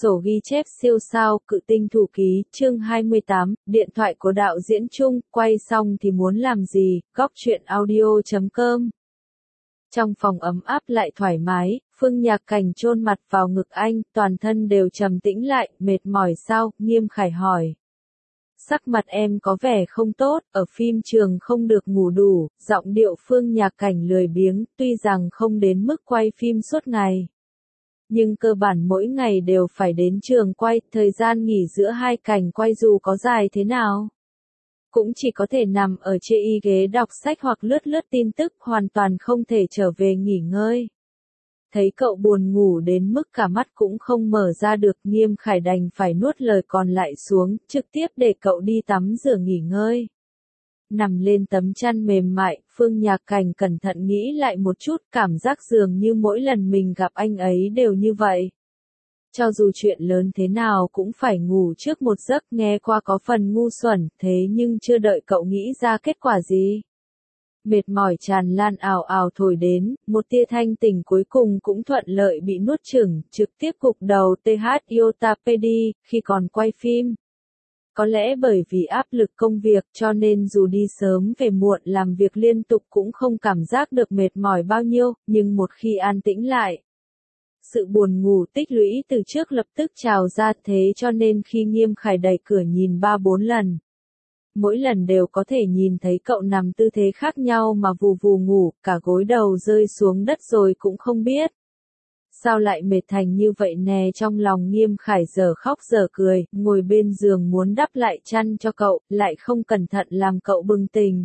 Sổ ghi chép siêu sao, Cự tinh thủ ký, chương 28, điện thoại của đạo diễn Trung, quay xong thì muốn làm gì, góc truyện audio.com. Trong phòng ấm áp lại thoải mái, Phương Nhạc Cảnh chôn mặt vào ngực anh, toàn thân đều trầm tĩnh lại, mệt mỏi sao, Nghiêm Khải hỏi. Sắc mặt em có vẻ không tốt, ở phim trường không được ngủ đủ, giọng điệu Phương Nhạc Cảnh lười biếng, tuy rằng không đến mức quay phim suốt ngày. Nhưng cơ bản mỗi ngày đều phải đến trường quay, thời gian nghỉ giữa hai cảnh quay dù có dài thế nào. Cũng chỉ có thể nằm ở chê y ghế đọc sách hoặc lướt lướt tin tức, hoàn toàn không thể trở về nghỉ ngơi. Thấy cậu buồn ngủ đến mức cả mắt cũng không mở ra được, Nghiêm Khải đành phải nuốt lời còn lại xuống, trực tiếp để cậu đi tắm rửa nghỉ ngơi. Nằm lên tấm chăn mềm mại, Phương Nhạc Cảnh cẩn thận nghĩ lại một chút, cảm giác dường như mỗi lần mình gặp anh ấy đều như vậy. Cho dù chuyện lớn thế nào cũng phải ngủ trước một giấc, nghe qua có phần ngu xuẩn, thế nhưng chưa đợi cậu nghĩ ra kết quả gì. Mệt mỏi tràn lan ào ào thổi đến, một tia thanh tỉnh cuối cùng cũng thuận lợi bị nuốt chửng, trực tiếp gục đầu TH Iotapedi, khi còn quay phim. Có lẽ bởi vì áp lực công việc cho nên dù đi sớm về muộn làm việc liên tục cũng không cảm giác được mệt mỏi bao nhiêu, nhưng một khi an tĩnh lại. Sự buồn ngủ tích lũy từ trước lập tức trào ra, thế cho nên khi Nghiêm Khải đẩy cửa nhìn 3-4 lần. Mỗi lần đều có thể nhìn thấy cậu nằm tư thế khác nhau mà vù vù ngủ, cả gối đầu rơi xuống đất rồi cũng không biết. Sao lại mệt thành như vậy nè, trong lòng Nghiêm Khải giờ khóc giờ cười, ngồi bên giường muốn đắp lại chăn cho cậu, lại không cẩn thận làm cậu bừng tỉnh.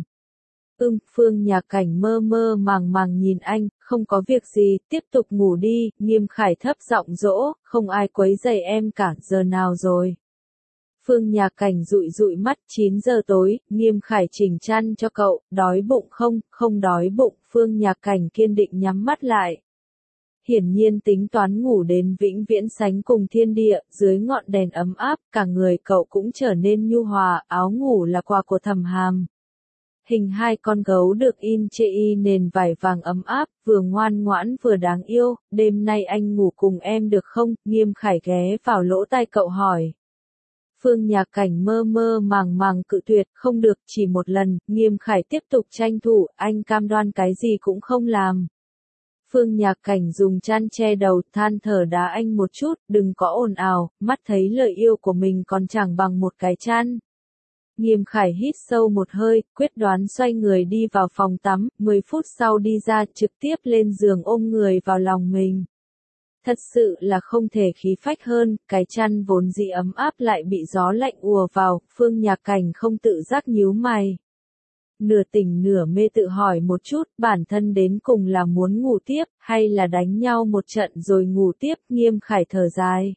Phương Nhạc Cảnh mơ mơ màng màng nhìn anh, không có việc gì, tiếp tục ngủ đi, Nghiêm Khải thấp giọng dỗ, không ai quấy rầy em cả, giờ nào rồi. Phương Nhạc Cảnh dụi dụi mắt, 9 giờ tối, Nghiêm Khải chỉnh chăn cho cậu, đói bụng không, không đói bụng, Phương Nhạc Cảnh kiên định nhắm mắt lại. Hiển nhiên tính toán ngủ đến vĩnh viễn sánh cùng thiên địa, dưới ngọn đèn ấm áp, cả người cậu cũng trở nên nhu hòa, áo ngủ là quà của Thẩm Hàm. Hình hai con gấu được in chê y nền vải vàng ấm áp, vừa ngoan ngoãn vừa đáng yêu, đêm nay anh ngủ cùng em được không? Nghiêm Khải ghé vào lỗ tai cậu hỏi. Phương Nhạc Cảnh mơ mơ màng màng cự tuyệt, không được, chỉ một lần, Nghiêm Khải tiếp tục tranh thủ, anh cam đoan cái gì cũng không làm. Phương Nhạc Cảnh dùng chăn che đầu, than thở đá anh một chút, đừng có ồn ào, mắt thấy lời yêu của mình còn chẳng bằng một cái chăn. Nghiêm Khải hít sâu một hơi, quyết đoán xoay người đi vào phòng tắm, 10 phút sau đi ra trực tiếp lên giường ôm người vào lòng mình. Thật sự là không thể khí phách hơn, cái chăn vốn dĩ ấm áp lại bị gió lạnh ùa vào, Phương Nhạc Cảnh không tự giác nhíu mày. Nửa tỉnh nửa mê tự hỏi một chút, bản thân đến cùng là muốn ngủ tiếp, hay là đánh nhau một trận rồi ngủ tiếp, Nghiêm Khải thở dài.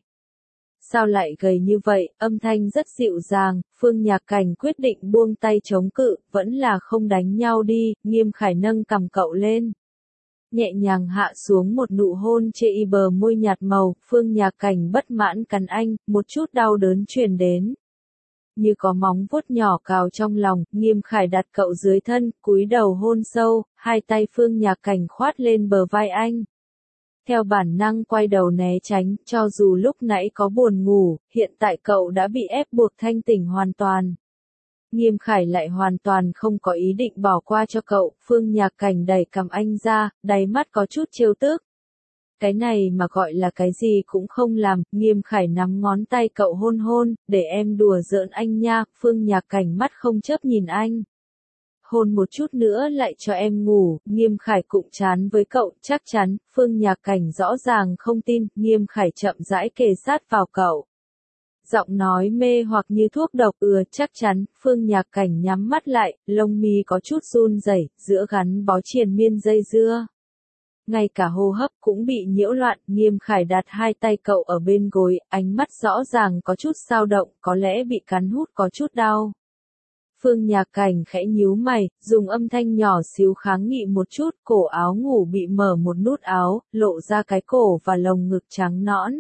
Sao lại gầy như vậy, âm thanh rất dịu dàng, Phương Nhạc Cảnh quyết định buông tay chống cự, vẫn là không đánh nhau đi, Nghiêm Khải nâng cằm cậu lên. Nhẹ nhàng hạ xuống một nụ hôn chê y bờ môi nhạt màu, Phương Nhạc Cảnh bất mãn cắn anh, một chút đau đớn truyền đến. Như có móng vuốt nhỏ cào trong lòng, Nghiêm Khải đặt cậu dưới thân, cúi đầu hôn sâu, hai tay Phương Nhạc Cảnh khoát lên bờ vai anh. Theo bản năng quay đầu né tránh, cho dù lúc nãy có buồn ngủ, hiện tại cậu đã bị ép buộc thanh tỉnh hoàn toàn. Nghiêm Khải lại hoàn toàn không có ý định bỏ qua cho cậu, Phương Nhạc Cảnh đẩy cằm anh ra, đáy mắt có chút trêu tức. Cái này mà gọi là cái gì cũng không làm, Nghiêm Khải nắm ngón tay cậu hôn hôn, để em đùa giỡn anh nha, Phương Nhạc Cảnh mắt không chớp nhìn anh. Hôn một chút nữa lại cho em ngủ, Nghiêm Khải cụng chán với cậu, chắc chắn, Phương Nhạc Cảnh rõ ràng không tin, Nghiêm Khải chậm rãi kề sát vào cậu. Giọng nói mê hoặc như thuốc độc, chắc chắn, Phương Nhạc Cảnh nhắm mắt lại, lông mi có chút run rẩy, giữa gắn bó triền miên dây dưa. Ngay cả hô hấp cũng bị nhiễu loạn, Nghiêm Khải đặt hai tay cậu ở bên gối, ánh mắt rõ ràng có chút dao động, có lẽ bị cắn hút có chút đau. Phương Nhạc Cảnh khẽ nhíu mày, dùng âm thanh nhỏ xíu kháng nghị một chút, cổ áo ngủ bị mở một nút áo, lộ ra cái cổ và lồng ngực trắng nõn.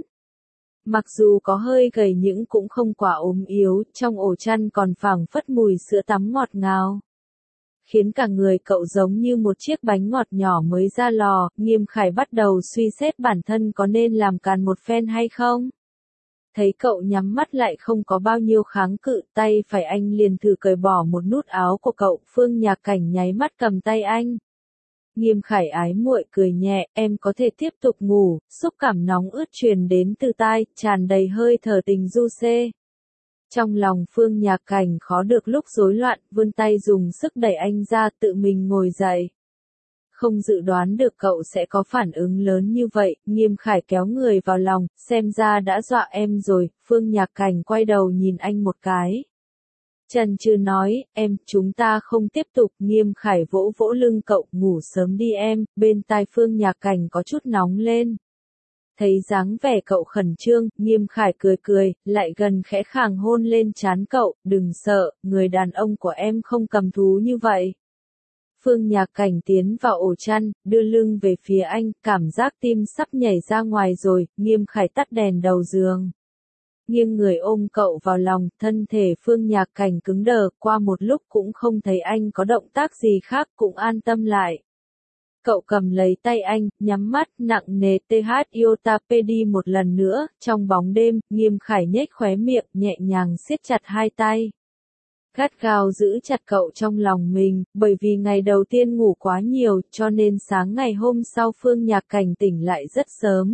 Mặc dù có hơi gầy nhưng cũng không quá ốm yếu, trong ổ chăn còn phảng phất mùi sữa tắm ngọt ngào. Khiến cả người cậu giống như một chiếc bánh ngọt nhỏ mới ra lò, Nghiêm Khải bắt đầu suy xét bản thân có nên làm càn một phen hay không. Thấy cậu nhắm mắt lại không có bao nhiêu kháng cự, tay phải anh liền thử cởi bỏ một nút áo của cậu, Phương Nhạc Cảnh nháy mắt cầm tay anh. Nghiêm Khải ái muội cười nhẹ, em có thể tiếp tục ngủ, xúc cảm nóng ướt truyền đến từ tai, tràn đầy hơi thở tình du xê. Trong lòng Phương Nhạc Cảnh khó được lúc rối loạn, vươn tay dùng sức đẩy anh ra, tự mình ngồi dậy. Không dự đoán được cậu sẽ có phản ứng lớn như vậy, Nghiêm Khải kéo người vào lòng, xem ra đã dọa em rồi, Phương Nhạc Cảnh quay đầu nhìn anh một cái. Trần Trừ nói, em, chúng ta không tiếp tục, Nghiêm Khải vỗ vỗ lưng cậu, ngủ sớm đi em, bên tai Phương Nhạc Cảnh có chút nóng lên. Thấy dáng vẻ cậu khẩn trương, Nghiêm Khải cười cười, lại gần khẽ khàng hôn lên trán cậu, đừng sợ, người đàn ông của em không cầm thú như vậy. Phương Nhạc Cảnh tiến vào ổ chăn, đưa lưng về phía anh, cảm giác tim sắp nhảy ra ngoài rồi, Nghiêm Khải tắt đèn đầu giường. Nghiêng người ôm cậu vào lòng, thân thể Phương Nhạc Cảnh cứng đờ, qua một lúc cũng không thấy anh có động tác gì khác, cũng an tâm lại. Cậu cầm lấy tay anh, nhắm mắt, nặng nề TH Iotapedi một lần nữa, trong bóng đêm, Nghiêm Khải nhếch khóe miệng, nhẹ nhàng siết chặt hai tay. Gắt gao giữ chặt cậu trong lòng mình, bởi vì ngày đầu tiên ngủ quá nhiều, cho nên sáng ngày hôm sau Phương Nhạc Cảnh tỉnh lại rất sớm.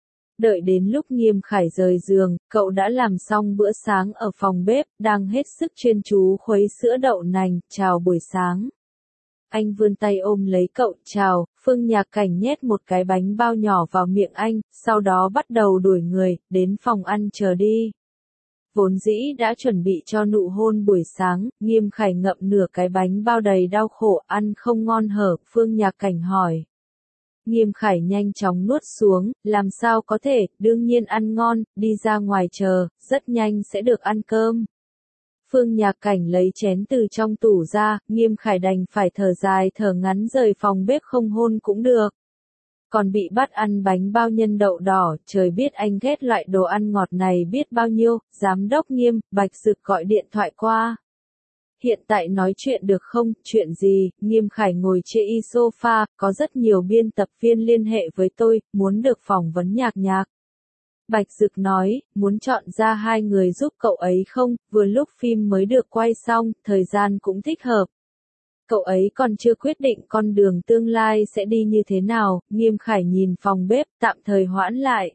Đợi đến lúc Nghiêm Khải rời giường, cậu đã làm xong bữa sáng ở phòng bếp, đang hết sức chuyên chú khuấy sữa đậu nành, chào buổi sáng. Anh vươn tay ôm lấy cậu, chào, Phương Nhạc Cảnh nhét một cái bánh bao nhỏ vào miệng anh, sau đó bắt đầu đuổi người, đến phòng ăn chờ đi. Vốn dĩ đã chuẩn bị cho nụ hôn buổi sáng, Nghiêm Khải ngậm nửa cái bánh bao đầy đau khổ, ăn không ngon hở, Phương Nhạc Cảnh hỏi. Nghiêm Khải nhanh chóng nuốt xuống, làm sao có thể, đương nhiên ăn ngon, đi ra ngoài chờ, rất nhanh sẽ được ăn cơm. Phương Nhạc Cảnh lấy chén từ trong tủ ra, Nghiêm Khải đành phải thở dài thở ngắn rời phòng bếp không hôn cũng được. Còn bị bắt ăn bánh bao nhân đậu đỏ, trời biết anh ghét loại đồ ăn ngọt này biết bao nhiêu, giám đốc Nghiêm, Bạch Dực gọi điện thoại qua. Hiện tại nói chuyện được không, chuyện gì, Nghiêm Khải ngồi trên sofa, có rất nhiều biên tập viên liên hệ với tôi, muốn được phỏng vấn Nhạc Nhạc. Bạch Dực nói, muốn chọn ra hai người giúp cậu ấy không, vừa lúc phim mới được quay xong, thời gian cũng thích hợp. Cậu ấy còn chưa quyết định con đường tương lai sẽ đi như thế nào, Nghiêm Khải nhìn phòng bếp, tạm thời hoãn lại.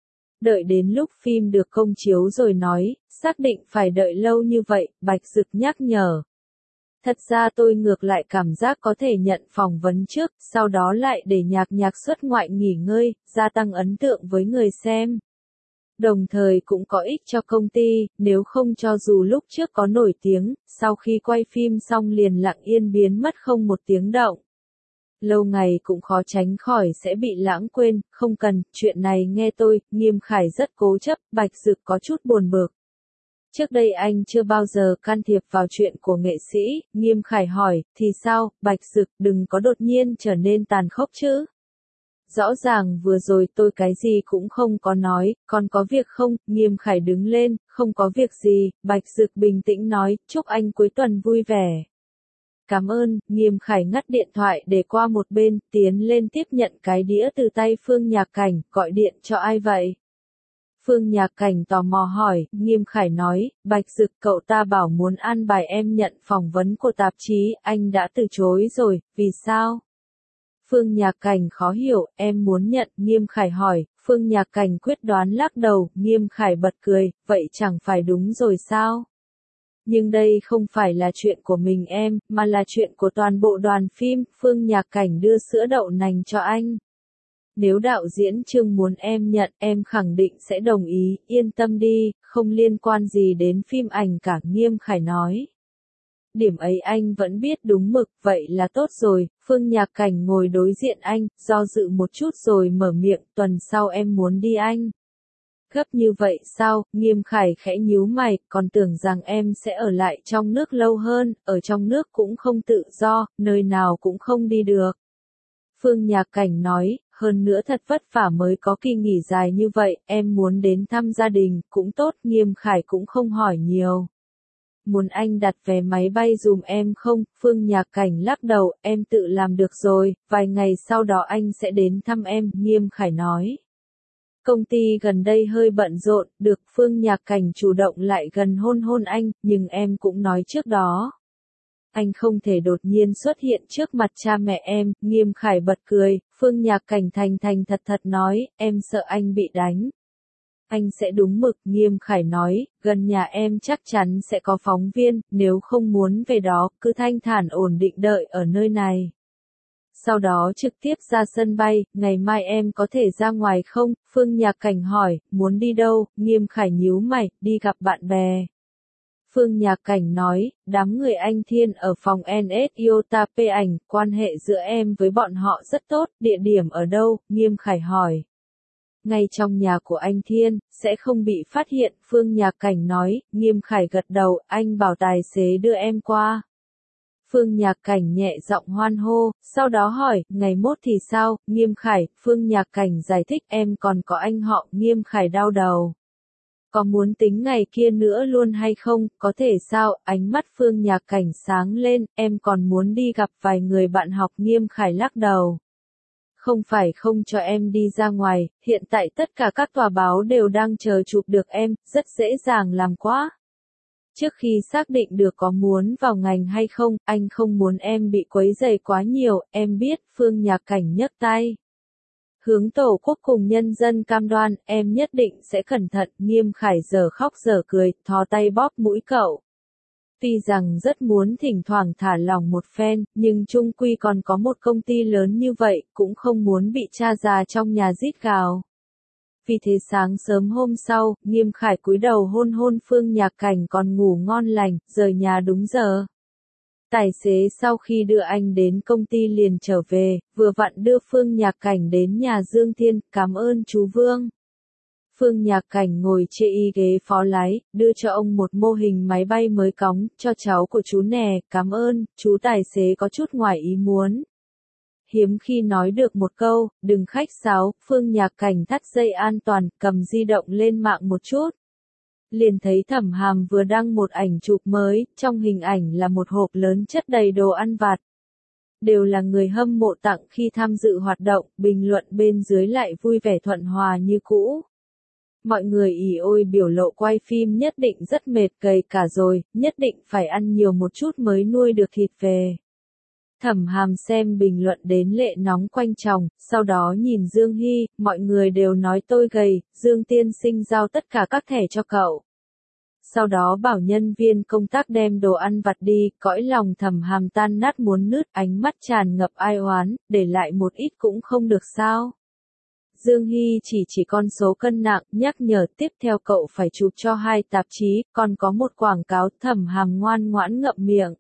Đợi đến lúc phim được công chiếu rồi nói, xác định phải đợi lâu như vậy, Bạch Dực nhắc nhở. Thật ra tôi ngược lại cảm giác có thể nhận phỏng vấn trước, sau đó lại để Nhạc Nhạc xuất ngoại nghỉ ngơi, gia tăng ấn tượng với người xem. Đồng thời cũng có ích cho công ty, nếu không cho dù lúc trước có nổi tiếng, sau khi quay phim xong liền lặng yên biến mất không một tiếng động. Lâu ngày cũng khó tránh khỏi sẽ bị lãng quên, không cần, chuyện này nghe tôi, Nghiêm Khải rất cố chấp, Bạch Dực có chút buồn bực. Trước đây anh chưa bao giờ can thiệp vào chuyện của nghệ sĩ, Nghiêm Khải hỏi, thì sao, Bạch Dực đừng có đột nhiên trở nên tàn khốc chứ. Rõ ràng vừa rồi tôi cái gì cũng không có nói, còn có việc không, Nghiêm Khải đứng lên, không có việc gì, Bạch Dực bình tĩnh nói, chúc anh cuối tuần vui vẻ. Cảm ơn, Nghiêm Khải ngắt điện thoại để qua một bên, tiến lên tiếp nhận cái đĩa từ tay Phương Nhạc Cảnh, gọi điện cho ai vậy? Phương Nhạc Cảnh tò mò hỏi, Nghiêm Khải nói, Bạch Dực cậu ta bảo muốn an bài em nhận phỏng vấn của tạp chí, anh đã từ chối rồi, vì sao? Phương Nhạc Cảnh khó hiểu, em muốn nhận, Nghiêm Khải hỏi, Phương Nhạc Cảnh quyết đoán lắc đầu, Nghiêm Khải bật cười, vậy chẳng phải đúng rồi sao? Nhưng đây không phải là chuyện của mình em, mà là chuyện của toàn bộ đoàn phim, Phương Nhạc Cảnh đưa sữa đậu nành cho anh. Nếu đạo diễn Trương muốn em nhận, em khẳng định sẽ đồng ý, yên tâm đi, không liên quan gì đến phim ảnh cả, Nghiêm Khải nói. Điểm ấy anh vẫn biết đúng mực, vậy là tốt rồi, Phương Nhạc Cảnh ngồi đối diện anh, do dự một chút rồi mở miệng, tuần sau em muốn đi anh. Gấp như vậy sao, Nghiêm Khải khẽ nhíu mày, còn tưởng rằng em sẽ ở lại trong nước lâu hơn, ở trong nước cũng không tự do, nơi nào cũng không đi được. Phương Nhạc Cảnh nói, hơn nữa thật vất vả mới có kỳ nghỉ dài như vậy, em muốn đến thăm gia đình, cũng tốt, Nghiêm Khải cũng không hỏi nhiều. Muốn anh đặt vé máy bay dùm em không, Phương Nhạc Cảnh lắc đầu, em tự làm được rồi, vài ngày sau đó anh sẽ đến thăm em, Nghiêm Khải nói. Công ty gần đây hơi bận rộn, được Phương Nhạc Cảnh chủ động lại gần hôn hôn anh, nhưng em cũng nói trước đó. Anh không thể đột nhiên xuất hiện trước mặt cha mẹ em, Nghiêm Khải bật cười, Phương Nhạc Cảnh thành thành thật thật nói, em sợ anh bị đánh. Anh sẽ đúng mực, Nghiêm Khải nói, gần nhà em chắc chắn sẽ có phóng viên, nếu không muốn về đó, cứ thanh thản ổn định đợi ở nơi này. Sau đó trực tiếp ra sân bay, ngày mai em có thể ra ngoài không? Phương Nhạc Cảnh hỏi, muốn đi đâu? Nghiêm Khải nhíu mày, đi gặp bạn bè. Phương Nhạc Cảnh nói, đám người anh Thiên ở phòng NS Iota P ảnh, quan hệ giữa em với bọn họ rất tốt, địa điểm ở đâu? Nghiêm Khải hỏi. Ngay trong nhà của anh Thiên, sẽ không bị phát hiện, Phương Nhạc Cảnh nói, Nghiêm Khải gật đầu, anh bảo tài xế đưa em qua. Phương Nhạc Cảnh nhẹ giọng hoan hô, sau đó hỏi, ngày mốt thì sao, Nghiêm Khải, Phương Nhạc Cảnh giải thích em còn có anh họ, Nghiêm Khải đau đầu. Có muốn tính ngày kia nữa luôn hay không, có thể sao, ánh mắt Phương Nhạc Cảnh sáng lên, em còn muốn đi gặp vài người bạn học, Nghiêm Khải lắc đầu. Không phải không cho em đi ra ngoài, hiện tại tất cả các tòa báo đều đang chờ chụp được em, rất dễ dàng làm quá. Trước khi xác định được có muốn vào ngành hay không, anh không muốn em bị quấy rầy quá nhiều, em biết, Phương Nhạc Cảnh nhấc tay. Hướng Tổ quốc cùng nhân dân cam đoan, em nhất định sẽ cẩn thận, Nghiêm Khải giờ khóc giờ cười, thò tay bóp mũi cậu. Tuy rằng rất muốn thỉnh thoảng thả lỏng một phen, nhưng chung quy còn có một công ty lớn như vậy, cũng không muốn bị cha già trong nhà rít gào. Vì thế sáng sớm hôm sau, Nghiêm Khải cúi đầu hôn hôn Phương Nhạc Cảnh còn ngủ ngon lành, rời nhà đúng giờ. Tài xế sau khi đưa anh đến công ty liền trở về, vừa vặn đưa Phương Nhạc Cảnh đến nhà Dương Thiên, cảm ơn chú Vương. Phương Nhạc Cảnh ngồi chê y ghế phó lái, đưa cho ông một mô hình máy bay mới cóng, cho cháu của chú nè, cảm ơn, chú tài xế có chút ngoài ý muốn. Hiếm khi nói được một câu, đừng khách sáo, Phương Nhạc Cảnh thắt dây an toàn, cầm di động lên mạng một chút. Liền thấy Thẩm Hàm vừa đăng một ảnh chụp mới, trong hình ảnh là một hộp lớn chất đầy đồ ăn vặt. Đều là người hâm mộ tặng khi tham dự hoạt động, bình luận bên dưới lại vui vẻ thuận hòa như cũ. Mọi người ỉ ôi biểu lộ quay phim nhất định rất mệt gầy cả rồi, nhất định phải ăn nhiều một chút mới nuôi được thịt về. Thẩm Hàm xem bình luận đến lệ nóng quanh chồng, sau đó nhìn Dương Hy, mọi người đều nói tôi gầy, Dương tiên sinh giao tất cả các thẻ cho cậu. Sau đó bảo nhân viên công tác đem đồ ăn vặt đi, cõi lòng Thẩm Hàm tan nát muốn nứt, ánh mắt tràn ngập ai oán, để lại một ít cũng không được sao. Dương Hy chỉ con số cân nặng, nhắc nhở tiếp theo cậu phải chụp cho 2 tạp chí, còn có một quảng cáo, Thẩm Hàm ngoan ngoãn ngậm miệng.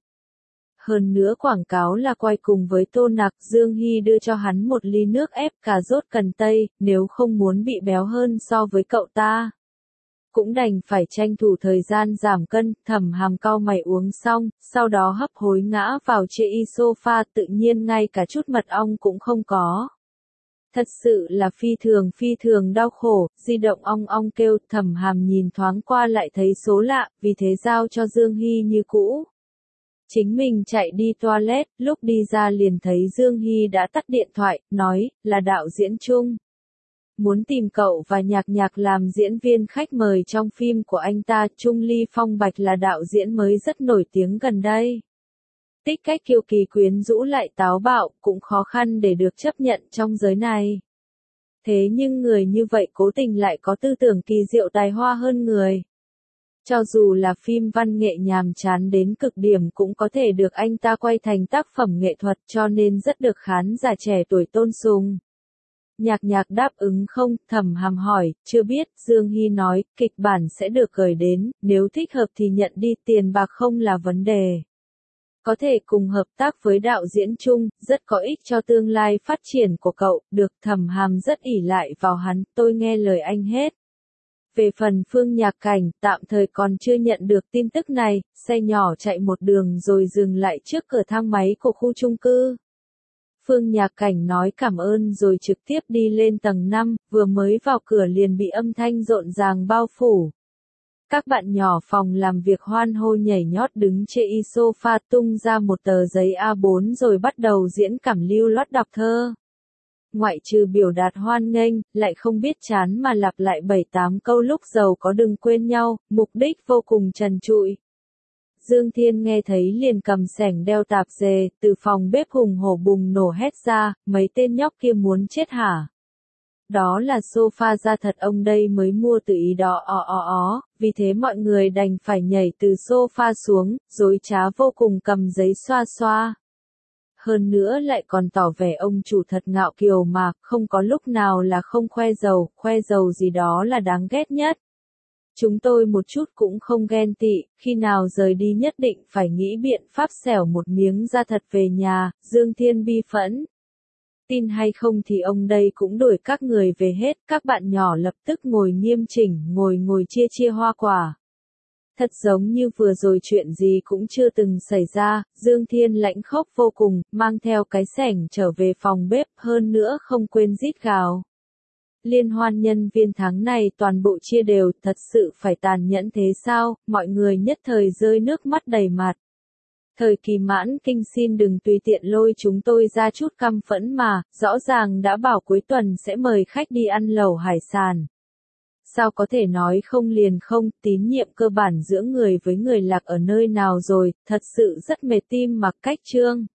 Hơn nữa quảng cáo là quay cùng với Tô Nặc, Dương Hy đưa cho hắn một ly nước ép cà rốt cần tây, nếu không muốn bị béo hơn so với cậu ta. Cũng đành phải tranh thủ thời gian giảm cân, Thẩm Hàm cau mày uống xong, sau đó hấp hối ngã vào chê y sofa, tự nhiên ngay cả chút mật ong cũng không có. Thật sự là phi thường đau khổ, di động ong ong kêu, Thẩm Hàm nhìn thoáng qua lại thấy số lạ, vì thế giao cho Dương Hy như cũ. Chính mình chạy đi toilet, lúc đi ra liền thấy Dương Hy đã tắt điện thoại, nói, là đạo diễn Trung. Muốn tìm cậu và Nhạc Nhạc làm diễn viên khách mời trong phim của anh ta, Trung Ly Phong Bạch là đạo diễn mới rất nổi tiếng gần đây. Tích cách kiêu kỳ quyến rũ lại táo bạo, cũng khó khăn để được chấp nhận trong giới này. Thế nhưng người như vậy cố tình lại có tư tưởng kỳ diệu tài hoa hơn người. Cho dù là phim văn nghệ nhàm chán đến cực điểm cũng có thể được anh ta quay thành tác phẩm nghệ thuật cho nên rất được khán giả trẻ tuổi tôn sùng. Nhạc Nhạc đáp ứng không, Thẩm Hàm hỏi, chưa biết, Dương Hy nói, kịch bản sẽ được gửi đến, nếu thích hợp thì nhận đi, tiền bạc không là vấn đề. Có thể cùng hợp tác với đạo diễn Trung, rất có ích cho tương lai phát triển của cậu, được, Thẩm Hàm rất ỷ lại vào hắn, tôi nghe lời anh hết. Về phần Phương Nhạc Cảnh, tạm thời còn chưa nhận được tin tức này, xe nhỏ chạy một đường rồi dừng lại trước cửa thang máy của khu chung cư. Phương Nhạc Cảnh nói cảm ơn rồi trực tiếp đi lên tầng 5, vừa mới vào cửa liền bị âm thanh rộn ràng bao phủ. Các bạn nhỏ phòng làm việc hoan hô nhảy nhót đứng trên sofa tung ra một tờ giấy A4 rồi bắt đầu diễn cảm lưu loát đọc thơ. ngoại trừ biểu đạt hoan nghênh, lại không biết chán mà lặp lại 7-8 câu lúc giàu có đừng quên nhau, mục đích vô cùng trần trụi. Dương Thiên nghe thấy liền cầm xẻng đeo tạp dề, từ phòng bếp hùng hổ bùng nổ hét ra, mấy tên nhóc kia muốn chết hả? Đó là sofa da thật ông đây mới mua tự ý đó vì thế mọi người đành phải nhảy từ sofa xuống, dối trá vô cùng cầm giấy xoa xoa. Hơn nữa lại còn tỏ vẻ ông chủ thật ngạo kiều mà, không có lúc nào là không khoe giàu gì đó là đáng ghét nhất. Chúng tôi một chút cũng không ghen tị, khi nào rời đi nhất định phải nghĩ biện pháp xẻo một miếng da thật về nhà, Dương Thiên bi phẫn. Tin hay không thì ông đây cũng đuổi các người về hết, các bạn nhỏ lập tức ngồi nghiêm chỉnh, ngồi chia hoa quả. Thật giống như vừa rồi chuyện gì cũng chưa từng xảy ra, Dương Thiên lãnh khốc vô cùng, mang theo cái xẻng trở về phòng bếp, hơn nữa không quên rít gào. Liên hoan nhân viên tháng này toàn bộ chia đều, thật sự phải tàn nhẫn thế sao, mọi người nhất thời rơi nước mắt đầy mặt. Thời kỳ mãn kinh xin đừng tùy tiện lôi chúng tôi ra chút căm phẫn mà, rõ ràng đã bảo cuối tuần sẽ mời khách đi ăn lẩu hải sản. Sao có thể nói không liền không, tín nhiệm cơ bản giữa người với người lạc ở nơi nào rồi, thật sự rất mệt tim mặc cách trương.